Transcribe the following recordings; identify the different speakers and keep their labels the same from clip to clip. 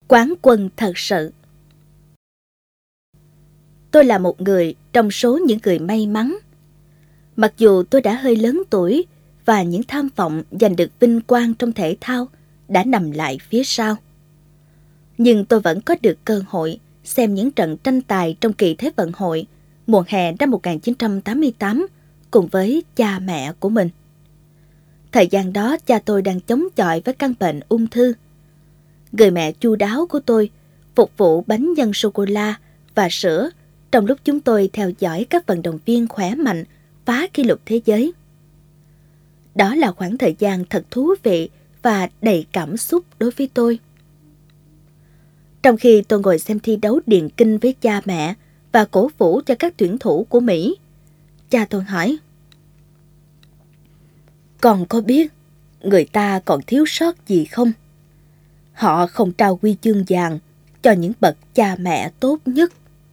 Speaker 1: Quán quân thật sự. Tôi là một người trong số những người may mắn. Mặc dù tôi đã hơi lớn tuổi và những tham vọng giành được vinh quang trong thể thao đã nằm lại phía sau, nhưng tôi vẫn có được cơ hội xem những trận tranh tài trong kỳ Thế vận hội mùa hè năm 1988 cùng với cha mẹ của mình. Thời gian đó cha tôi đang chống chọi với căn bệnh ung thư. Người mẹ chu đáo của tôi phục vụ bánh nhân sô-cô-la và sữa trong lúc chúng tôi theo dõi các vận động viên khỏe mạnh phá kỷ lục thế giới. Đó là khoảng thời gian thật thú vị và đầy cảm xúc đối với tôi. Trong khi tôi ngồi xem thi đấu điền kinh với cha mẹ và cổ vũ cho các tuyển thủ của Mỹ, cha tôi hỏi: "Con có biết người ta còn thiếu sót gì không? Họ không trao huy chương vàng cho những bậc cha mẹ tốt nhất."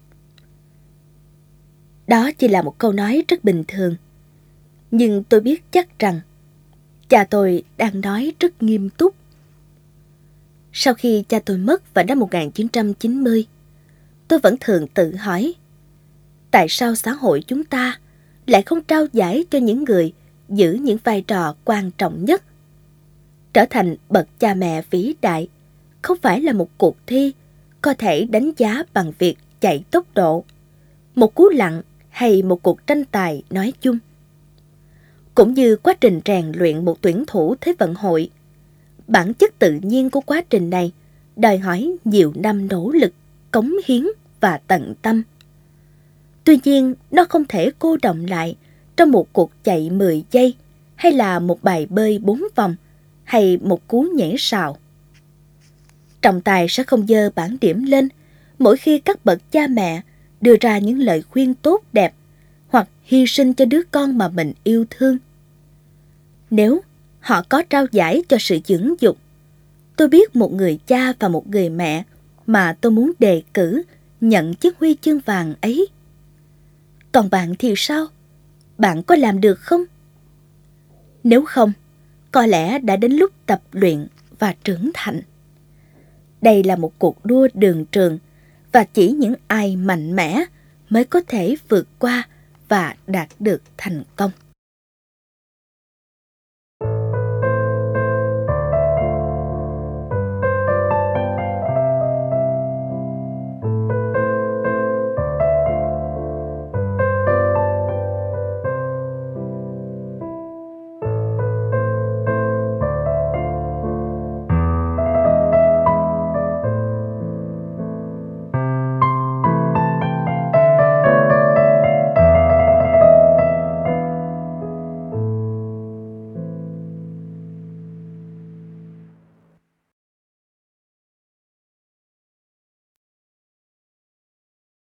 Speaker 1: Đó chỉ là một câu nói rất bình thường, nhưng tôi biết chắc rằng cha tôi đang nói rất nghiêm túc. Sau khi cha tôi mất vào năm 1990, tôi vẫn thường tự hỏi, tại sao xã hội chúng ta lại không trao giải cho những người giữ những vai trò quan trọng nhất? Trở thành bậc cha mẹ vĩ đại không phải là một cuộc thi có thể đánh giá bằng việc chạy tốc độ, một cú lặn hay một cuộc tranh tài nói chung. Cũng như quá trình rèn luyện một tuyển thủ Thế vận hội, bản chất tự nhiên của quá trình này đòi hỏi nhiều năm nỗ lực, cống hiến và tận tâm. Tuy nhiên, nó không thể cô đọng lại trong một cuộc chạy 10 giây, hay là một bài bơi 4 vòng, hay một cú nhảy sào. Trọng tài sẽ không giơ bảng điểm lên mỗi khi các bậc cha mẹ đưa ra những lời khuyên tốt đẹp hoặc hy sinh cho đứa con mà mình yêu thương. Nếu họ có trao giải cho sự dưỡng dục, tôi biết một người cha và một người mẹ mà tôi muốn đề cử nhận chiếc huy chương vàng ấy. Còn bạn thì sao? Bạn có làm được không? Nếu không, có lẽ đã đến lúc tập luyện và trưởng thành. Đây là một cuộc đua đường trường, và chỉ những ai mạnh mẽ mới có thể vượt qua và đạt được thành công.